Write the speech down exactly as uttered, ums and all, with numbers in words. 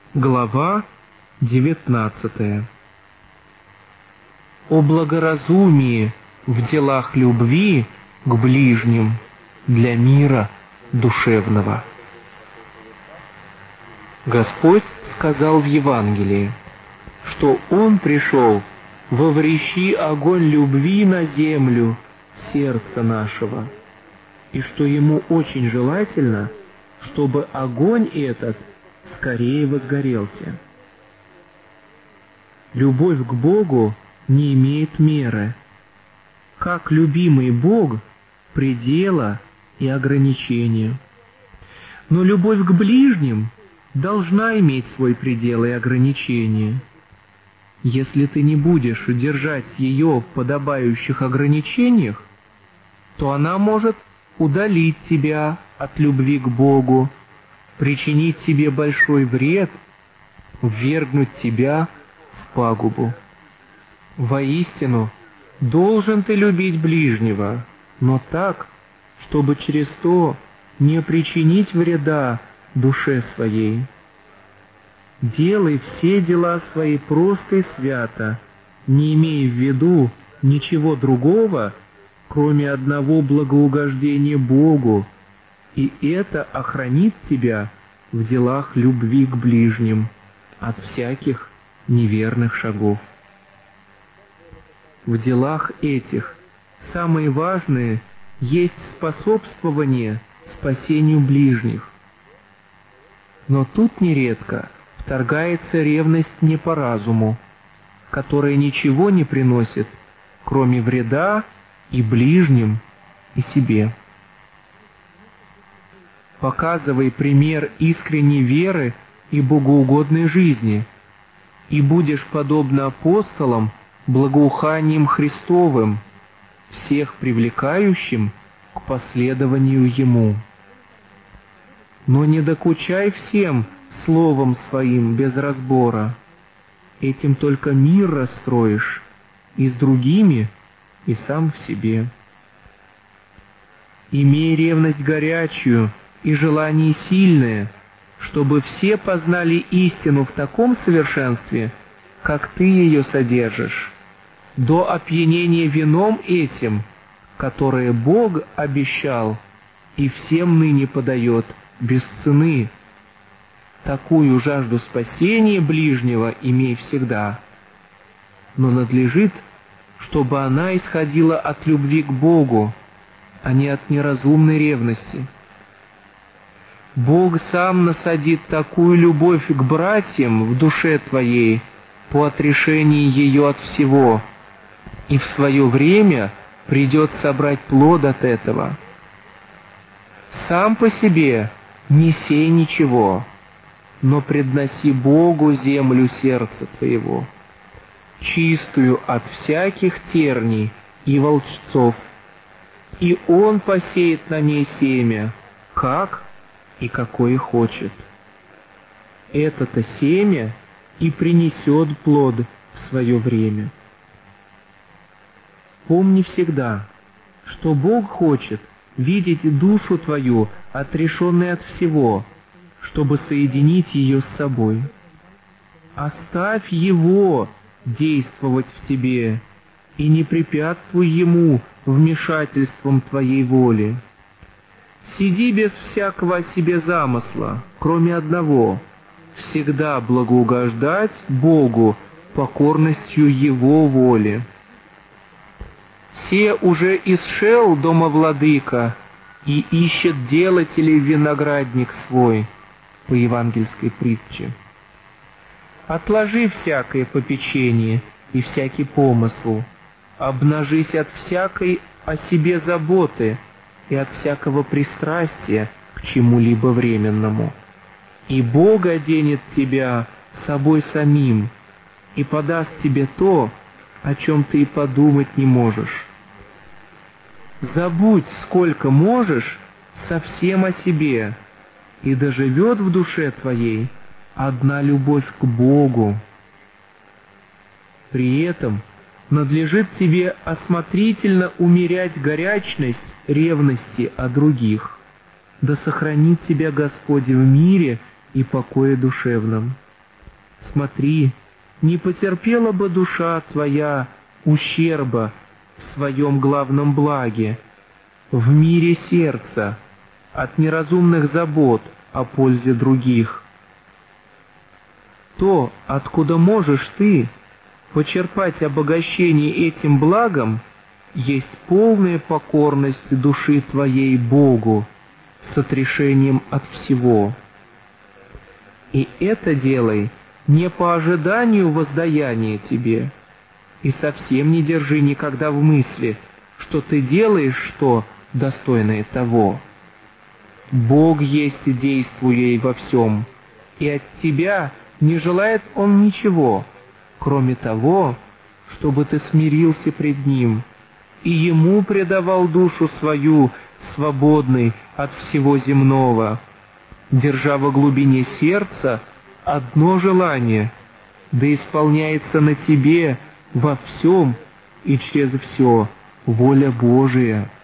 Глава девятнадцатая. О благоразумии в делах любви к ближним для мира душевного. Господь сказал в Евангелии, что Он пришел воврещи огонь любви на землю сердца нашего, и что Ему очень желательно, чтобы огонь этот скорее возгорелся. Любовь к Богу не имеет меры. Как любимый Бог — предела и ограничения. Но любовь к ближним должна иметь свой предел и ограничения. Если ты не будешь удержать ее в подобающих ограничениях, то она может удалить тебя от любви к Богу, причинить себе большой вред, ввергнуть тебя в пагубу. Воистину, должен ты любить ближнего, но так, чтобы через то не причинить вреда душе своей. Делай все дела свои просто и свято, не имея в виду ничего другого, кроме одного благоугождения Богу, и это охранит тебя в делах любви к ближним от всяких неверных шагов. В делах этих самые важные есть способствование спасению ближних. Но тут нередко вторгается ревность не по разуму, которая ничего не приносит, кроме вреда и ближним, и себе. Показывай пример искренней веры и богоугодной жизни, и будешь, подобно апостолам, благоуханием Христовым, всех привлекающим к последованию Ему. Но не докучай всем словом своим без разбора, этим только мир расстроишь, и с другими, и сам в себе. Имей ревность горячую и желание сильное, чтобы все познали истину в таком совершенстве, как ты ее содержишь, до опьянения вином этим, которое Бог обещал и всем ныне подает без цены. Такую жажду спасения ближнего имей всегда, но надлежит, чтобы она исходила от любви к Богу, а не от неразумной ревности. Бог сам насадит такую любовь к братьям в душе твоей по отрешении ее от всего, и в свое время придет собрать плод от этого. Сам по себе не сей ничего, но предноси Богу землю сердца твоего, чистую от всяких терний и волчцов, и Он посеет на ней семя, как и какое хочет. Это-то семя и принесет плод в свое время. Помни всегда, что Бог хочет видеть душу твою отрешенной от всего, чтобы соединить ее с собой. Оставь Его действовать в тебе и не препятствуй Ему вмешательством твоей воли. Сиди без всякого о себе замысла, кроме одного — всегда благоугождать Богу покорностью Его воли. Се уже исшел домовладыка и ищет делателей виноградник свой, по евангельской притче. Отложи всякое попечение и всякий помысл, обнажись от всякой о себе заботы и от всякого пристрастия к чему-либо временному. И Бог оденет тебя собой самим и подаст тебе то, о чем ты и подумать не можешь. Забудь, сколько можешь, совсем о себе, и доживет в душе твоей одна любовь к Богу. При этом надлежит тебе осмотрительно умерять горячность ревности о других, да сохранит тебя Господь в мире и покое душевном. Смотри, не потерпела бы душа твоя ущерба в своем главном благе, в мире сердца, от неразумных забот о пользе других. То, откуда можешь ты почерпать обогащение этим благом, есть полная покорность души твоей Богу с отрешением от всего. И это делай не по ожиданию воздаяния тебе, и совсем не держи никогда в мысли, что ты делаешь что достойное того. Бог есть действуя во всем, и от тебя не желает Он ничего, кроме того, чтобы ты смирился пред Ним и Ему предавал душу свою свободной от всего земного, держа во глубине сердца одно желание, да исполняется на тебе во всем и через все воля Божия.